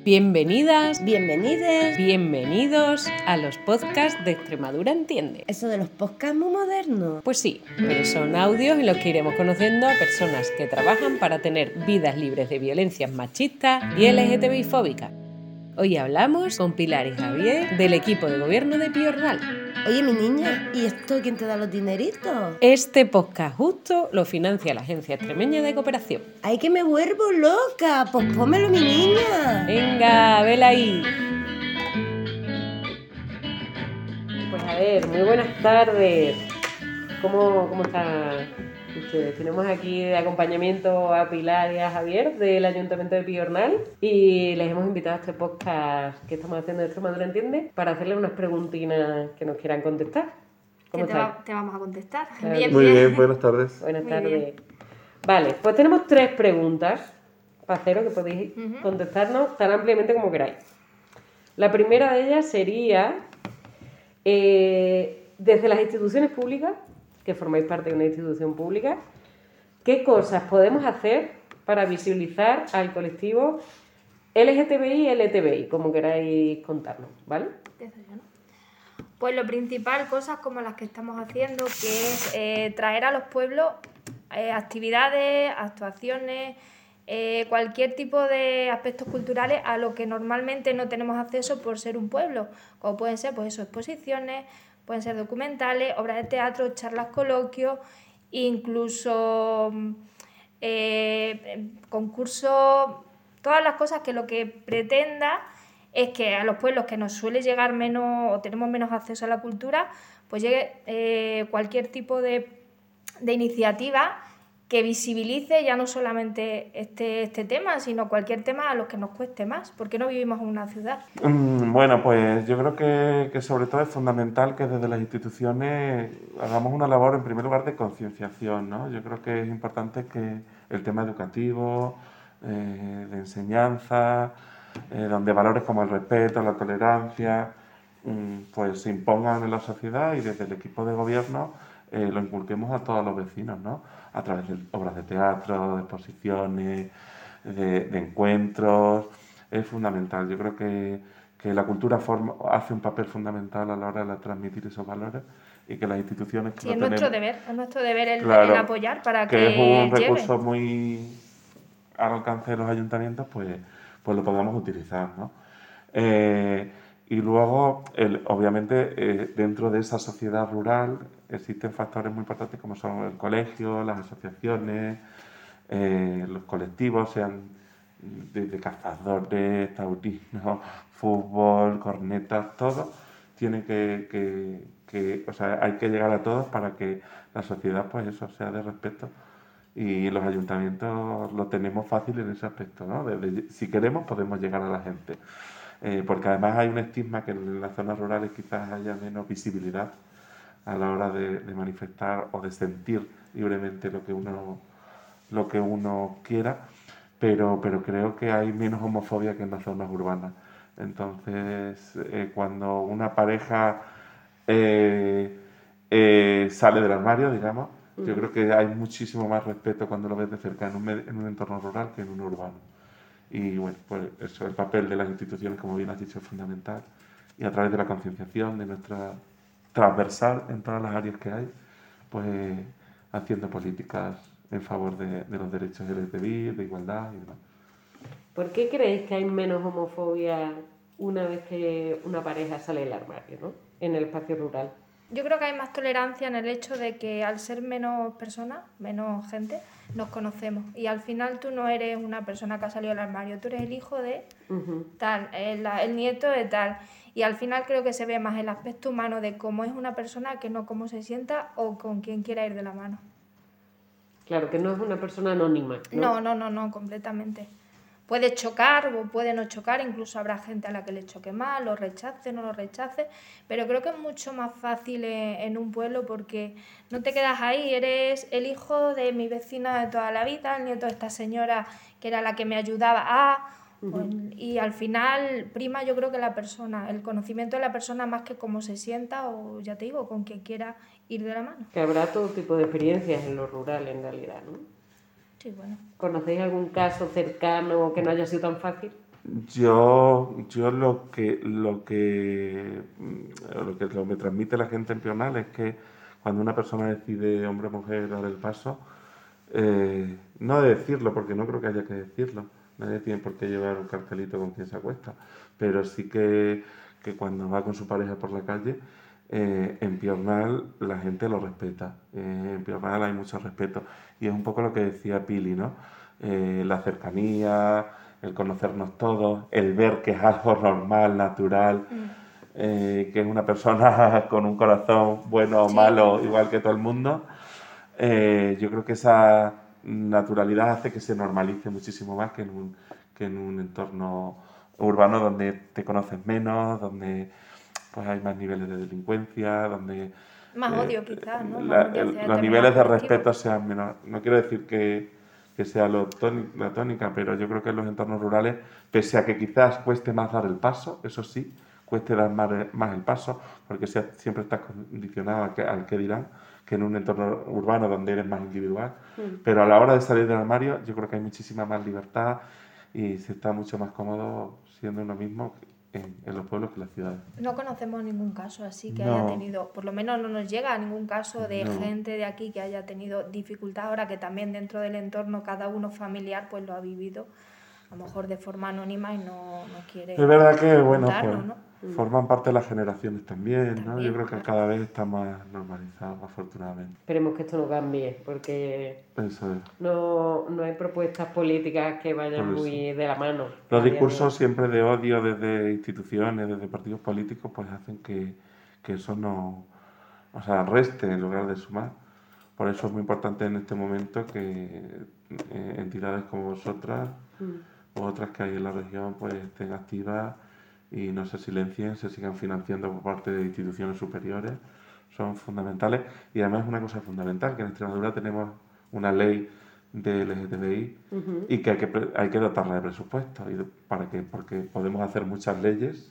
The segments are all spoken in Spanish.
Bienvenidas, Bienvenides. bienvenidos a los podcasts de Extremadura Entiende. Eso de los podcasts muy modernos. Pues sí, pero son audios en los que iremos conociendo a personas que trabajan para tener vidas libres de violencias machistas y LGTBI-fóbicas. Hoy hablamos con Pilar y Javier del equipo de gobierno de Piornal. Oye, mi niña, ¿y esto quién te da los dineritos? Este podcast justo lo financia la Agencia Extremeña de Cooperación. ¡Ay, que me vuelvo loca! Pues pónmelo, mi niña. Venga, vela ahí. Pues a ver, muy buenas tardes. ¿Cómo están ustedes? Tenemos aquí de acompañamiento a Pilar y a Javier del Ayuntamiento de Piornal y les hemos invitado a este podcast que estamos haciendo de Extremadura Entiende para hacerles unas preguntinas que nos quieran contestar. ¿Cómo estáis? Te vamos a contestar. Claro. Bien, Muy bien. bien, buenas tardes. Buenas Muy tardes. bien. Vale, pues tenemos 3 preguntas para haceros que podéis contestarnos tan ampliamente como queráis. La primera de ellas sería, desde las instituciones públicas, que formáis parte de una institución pública, ¿qué cosas podemos hacer para visibilizar al colectivo LGTBI y LTBI, como queráis contarnos, ¿vale? Empiezo yo, ¿no? Pues lo principal, cosas como las que estamos haciendo, que es traer a los pueblos actividades, actuaciones, cualquier tipo de aspectos culturales a lo que normalmente no tenemos acceso por ser un pueblo, como pueden ser pues eso, exposiciones, pueden ser documentales, obras de teatro, charlas, coloquios, incluso concursos, todas las cosas que lo que pretenda es que a los pueblos que nos suele llegar menos o tenemos menos acceso a la cultura, pues llegue cualquier tipo de iniciativa que visibilice ya no solamente este tema, sino cualquier tema a los que nos cueste más, porque no vivimos en una ciudad. Bueno, pues yo creo que sobre todo es fundamental que desde las instituciones hagamos una labor en primer lugar de concienciación, ¿no? Yo creo que es importante que el tema educativo, de enseñanza, donde valores como el respeto, la tolerancia, pues se impongan en la sociedad y desde el equipo de gobierno lo inculquemos a todos los vecinos, ¿no? A través de obras de teatro, de exposiciones, de encuentros. Es fundamental. Yo creo que la cultura hace un papel fundamental a la hora de transmitir esos valores y que las instituciones que Sí, lo es tenemos, nuestro deber el apoyar para que es un llegue. recurso muy al alcance de los ayuntamientos, pues lo podamos utilizar, ¿no? Y luego, obviamente, dentro de esa sociedad rural existen factores muy importantes como son el colegio, las asociaciones, los colectivos, sean desde cazadores, taurinos, fútbol, cornetas, todo. Tiene o sea, hay que llegar a todos para que la sociedad, pues eso, sea de respeto. Y los ayuntamientos lo tenemos fácil en ese aspecto, ¿no? Si queremos, podemos llegar a la gente. Porque además hay un estigma que en las zonas rurales quizás haya menos visibilidad a la hora de manifestar o de sentir libremente lo que uno quiera, pero creo que hay menos homofobia que en las zonas urbanas. Entonces, cuando una pareja sale del armario, digamos, yo creo que hay muchísimo más respeto cuando lo ves de cerca en un entorno rural que en un urbano. Y bueno, pues eso, el papel de las instituciones, como bien has dicho, es fundamental. Y a través de la concienciación, de nuestra transversal en todas las áreas que hay, pues haciendo políticas en favor de los derechos LGTBI, de igualdad y demás. ¿Por qué creéis que hay menos homofobia una vez que una pareja sale del armario, ¿no? En el espacio rural? Yo creo que hay más tolerancia en el hecho de que al ser menos personas, menos gente, nos conocemos. Y al final tú no eres una persona que ha salido del armario, tú eres el hijo de tal, el nieto de tal. Y al final creo que se ve más el aspecto humano de cómo es una persona que no cómo se sienta o con quién quiera ir de la mano. Claro, que no es una persona anónima, ¿no? No, completamente. Puede chocar o puede no chocar, incluso habrá gente a la que le choque mal, lo rechace, no lo rechace, pero creo que es mucho más fácil en un pueblo porque no te quedas ahí, eres el hijo de mi vecina de toda la vida, el nieto de esta señora que era la que me ayudaba y al final prima yo creo que la persona, el conocimiento de la persona más que cómo se sienta o ya te digo, con quien quiera ir de la mano. Que habrá todo tipo de experiencias en lo rural en realidad, ¿no? Sí, bueno. ¿Conocéis algún caso cercano que no haya sido tan fácil? Yo lo que me transmite la gente en Piornal es que cuando una persona decide, hombre o mujer, dar el paso, no de decirlo, porque no creo que haya que decirlo, nadie tiene por qué llevar un cartelito con quien se acuesta, pero sí que cuando va con su pareja por la calle, en Piornal la gente lo respeta, en Piornal hay mucho respeto, y es un poco lo que decía Pili, ¿no? La cercanía, el conocernos todos, el ver que es algo normal, natural, que es una persona con un corazón bueno o Sí. malo, igual que todo el mundo. Yo creo que esa naturalidad hace que se normalice muchísimo más que en un entorno urbano donde te conoces menos, donde pues hay más niveles de delincuencia, donde Más odio quizás, ¿no? Más odio hacia los determinados niveles de colectivos. respeto sean menos. No quiero decir que sea la tónica, pero yo creo que en los entornos rurales, pese a que quizás cueste más dar el paso, eso sí, cueste dar más el paso, porque siempre estás condicionado al que dirán, que en un entorno urbano donde eres más individual. Pero a la hora de salir del armario, yo creo que hay muchísima más libertad y se está mucho más cómodo siendo uno mismo en los pueblos que en las ciudades. No conocemos ningún caso así que No. haya tenido, por lo menos no nos llega a ningún caso de No. gente de aquí que haya tenido dificultad, ahora que también dentro del entorno cada uno familiar pues lo ha vivido, a lo mejor de forma anónima y no quiere Es verdad que, bueno, contarlo, pues ¿no? forman parte de las generaciones también, ¿no? También, Yo creo que claro. cada vez está más normalizado, afortunadamente. Esperemos que esto no cambie, porque Eso es. no hay propuestas políticas que vayan Por eso. muy de la mano. Los a día de discursos hoy. siempre de odio desde instituciones, desde partidos políticos, pues hacen que eso no, o sea, reste en lugar de sumar. Por eso es muy importante en este momento que entidades como vosotras u otras que hay en la región pues estén activas y no se silencien, se sigan financiando por parte de instituciones superiores. Son fundamentales y además es una cosa fundamental, que en Extremadura tenemos una ley de LGTBI y que hay que dotarla de presupuesto. ¿Para qué? Porque podemos hacer muchas leyes,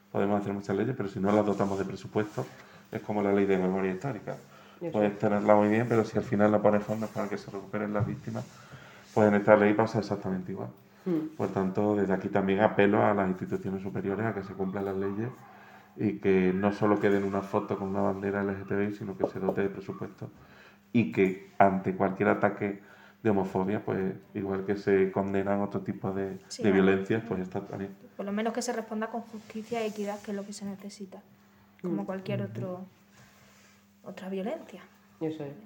pero si no las dotamos de presupuesto, es como la ley de memoria histórica. Eso. Puedes tenerla muy bien, pero si al final no pones fondos para que se recuperen las víctimas, pues en esta ley pasa exactamente igual. Por tanto, desde aquí también apelo a las instituciones superiores a que se cumplan las leyes y que no solo queden una foto con una bandera LGTBI, sino que se dote de presupuesto y que ante cualquier ataque de homofobia, pues igual que se condenan otro tipo de Sí, violencias, pues está también. Por lo menos que se responda con justicia y equidad, que es lo que se necesita, como cualquier otra violencia. Eso es.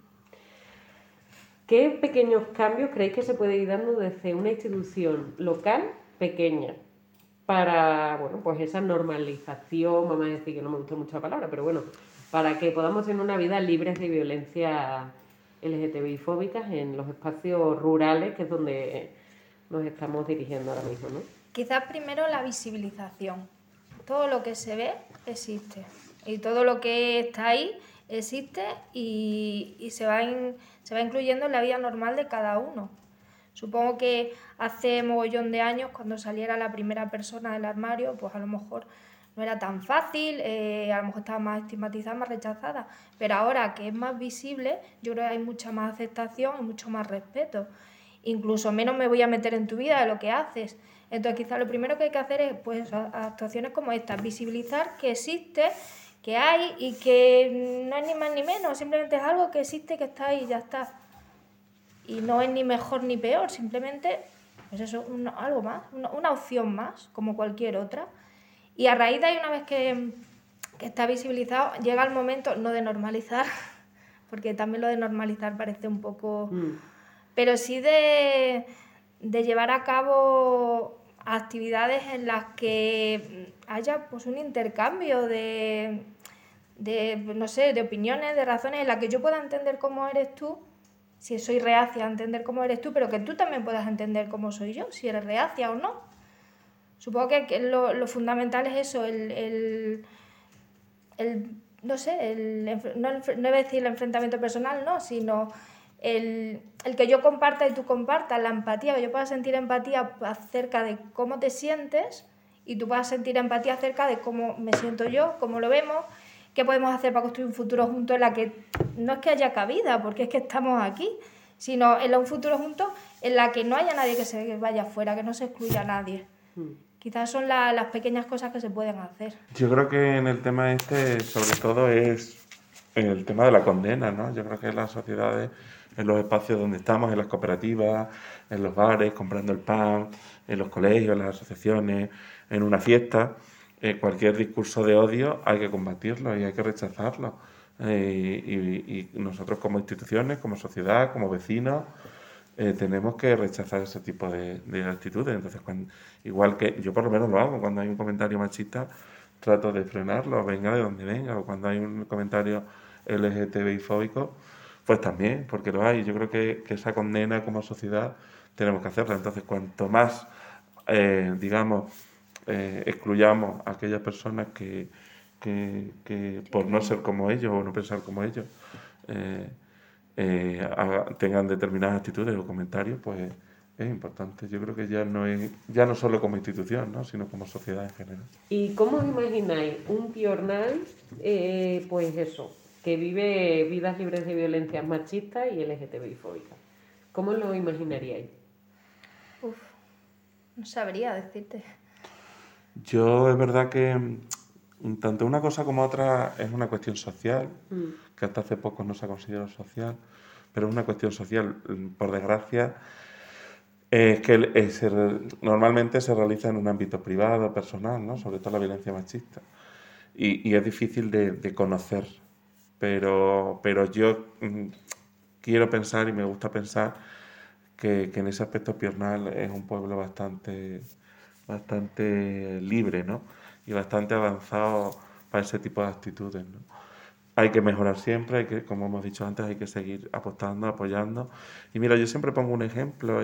¿Qué pequeños cambios creéis que se puede ir dando desde una institución local pequeña para, bueno, pues esa normalización, vamos a decir que no me gusta mucho la palabra, pero bueno, para que podamos tener una vida libre de violencia LGTBI-fóbicas en los espacios rurales, que es donde nos estamos dirigiendo ahora mismo, ¿no? Quizás primero la visibilización. Todo lo que se ve existe y todo lo que está ahí existe y se va incluyendo en la vida normal de cada uno. Supongo que hace mogollón de años, cuando saliera la primera persona del armario, pues a lo mejor no era tan fácil, a lo mejor estaba más estigmatizada, más rechazada, pero ahora que es más visible, yo creo que hay mucha más aceptación y mucho más respeto. Incluso menos me voy a meter en tu vida de lo que haces. Entonces quizás lo primero que hay que hacer es pues actuaciones como estas, visibilizar que existe, que hay y que no es ni más ni menos, simplemente es algo que existe, que está ahí y ya está. Y no es ni mejor ni peor, simplemente pues eso, algo más, una opción más, como cualquier otra. Y a raíz de ahí, una vez que está visibilizado, llega el momento, no de normalizar, porque también lo de normalizar parece un poco... pero sí de llevar a cabo actividades en las que haya pues un intercambio de no sé, de opiniones, de razones, en las que yo pueda entender cómo eres tú, si soy reacia a entender cómo eres tú, pero que tú también puedas entender cómo soy yo, si eres reacia o no. Supongo que lo fundamental es eso, no sé, no voy a decir el enfrentamiento personal, no, sino el que yo comparta y tú compartas, la empatía, que yo pueda sentir empatía acerca de cómo te sientes y tú puedas sentir empatía acerca de cómo me siento yo, cómo lo vemos, qué podemos hacer para construir un futuro juntos en la que no es que haya cabida, porque es que estamos aquí, sino en un futuro juntos en la que no haya nadie que se vaya afuera, que no se excluya a nadie. Quizás son las pequeñas cosas que se pueden hacer. Yo creo que en el tema este, sobre todo, es el tema de la condena, ¿no? Yo creo que en las sociedades, en los espacios donde estamos, en las cooperativas, en los bares, comprando el pan, en los colegios, en las asociaciones, en una fiesta, cualquier discurso de odio hay que combatirlo y hay que rechazarlo. Y nosotros como instituciones, como sociedad, como vecinos, tenemos que rechazar ese tipo de actitudes. Entonces, igual que yo por lo menos lo hago, cuando hay un comentario machista, trato de frenarlo, venga de donde venga, o cuando hay un comentario LGTBI fóbico, pues también, porque lo hay. Yo creo que esa condena como sociedad tenemos que hacerla. Entonces, cuanto más, digamos, excluyamos a aquellas personas que por no ser como ellos o no pensar como ellos, tengan determinadas actitudes o comentarios, pues es importante. Yo creo que ya no solo como institución, ¿no? Sino como sociedad en general. ¿Y cómo os imagináis un Piornal, pues eso, que vive vidas libres de violencias machistas y LGTBI fóbicas? ¿Cómo lo imaginaríais? Uf, no sabría decirte. Yo es verdad que tanto una cosa como otra es una cuestión social, que hasta hace poco no se ha considerado social, pero es una cuestión social, por desgracia, normalmente se realiza en un ámbito privado, personal, ¿no? Sobre todo la violencia machista. Y es difícil de conocer, pero yo quiero pensar y me gusta pensar que en ese aspecto Piornal es un pueblo bastante libre, ¿no? Y bastante avanzado para ese tipo de actitudes, ¿no? Hay que mejorar siempre, como hemos dicho antes, hay que seguir apostando, apoyando. Y mira, yo siempre pongo un ejemplo,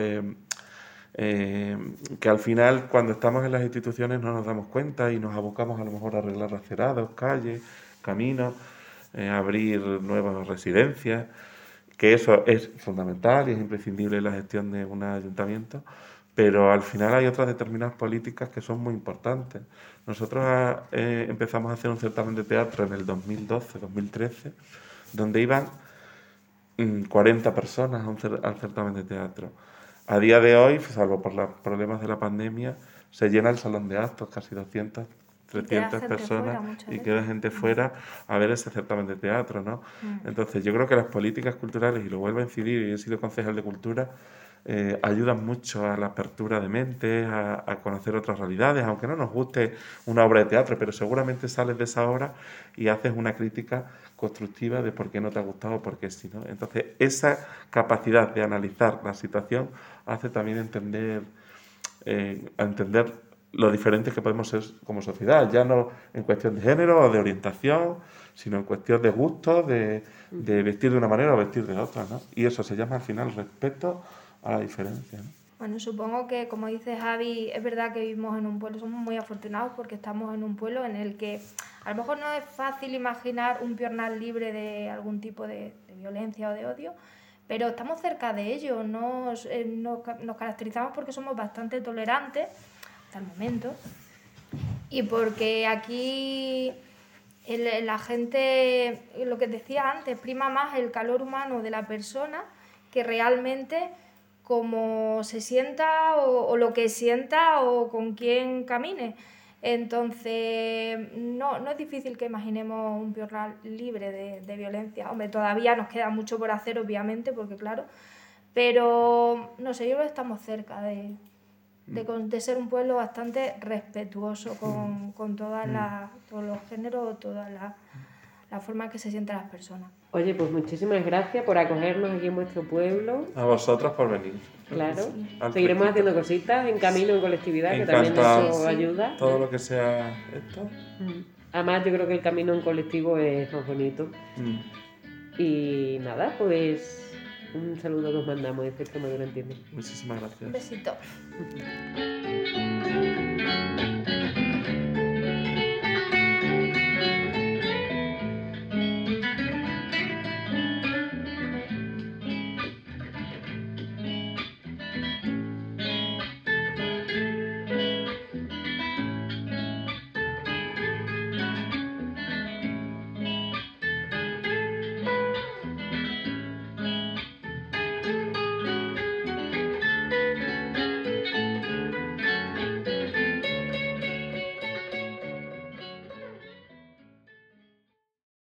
que al final cuando estamos en las instituciones no nos damos cuenta y nos abocamos a lo mejor a arreglar acerados, calles, caminos, abrir nuevas residencias, que eso es fundamental y es imprescindible en la gestión de un ayuntamiento, pero al final hay otras determinadas políticas que son muy importantes. Nosotros empezamos a hacer un certamen de teatro en el 2012-2013, donde iban 40 personas al certamen de teatro. A día de hoy, salvo por los problemas de la pandemia, se llena el salón de actos, casi 200, 300 personas, y queda gente fuera a ver ese certamen de teatro, ¿no? Entonces, yo creo que las políticas culturales, y lo vuelvo a incidir, y he sido concejal de cultura, ayudan mucho a la apertura de mente, a conocer otras realidades, aunque no nos guste una obra de teatro, pero seguramente sales de esa obra y haces una crítica constructiva de por qué no te ha gustado o por qué sí, ¿no? Entonces, esa capacidad de analizar la situación hace también entender lo diferentes que podemos ser como sociedad, ya no en cuestión de género o de orientación, sino en cuestión de gusto, de vestir de una manera o vestir de otra, ¿no? Y eso se llama al final respeto a la diferencia, ¿no? Bueno, supongo que, como dice Javi, es verdad que vivimos en un pueblo, somos muy afortunados porque estamos en un pueblo en el que a lo mejor no es fácil imaginar un Piornal libre de algún tipo de violencia o de odio, pero estamos cerca de ello, nos caracterizamos porque somos bastante tolerantes hasta el momento y porque aquí la gente, lo que decía antes, prima más el calor humano de la persona que realmente cómo se sienta o lo que sienta o con quién camine. Entonces, no es difícil que imaginemos un Piornal libre de violencia. Hombre, todavía nos queda mucho por hacer, obviamente, porque claro, pero no sé, yo creo que estamos cerca de ser un pueblo bastante respetuoso con todos los géneros, toda la forma en que se sienten las personas. Oye, pues muchísimas gracias por acogernos aquí en vuestro pueblo. A vosotras por venir. Claro. Sí. Seguiremos haciendo cositas en camino, en colectividad, que también eso ayuda. Todo lo que sea esto. Además, yo creo que el camino en colectivo es más bonito. Y nada, pues un saludo que os mandamos desde Extremadura Entiende. Muchísimas gracias. Un besito.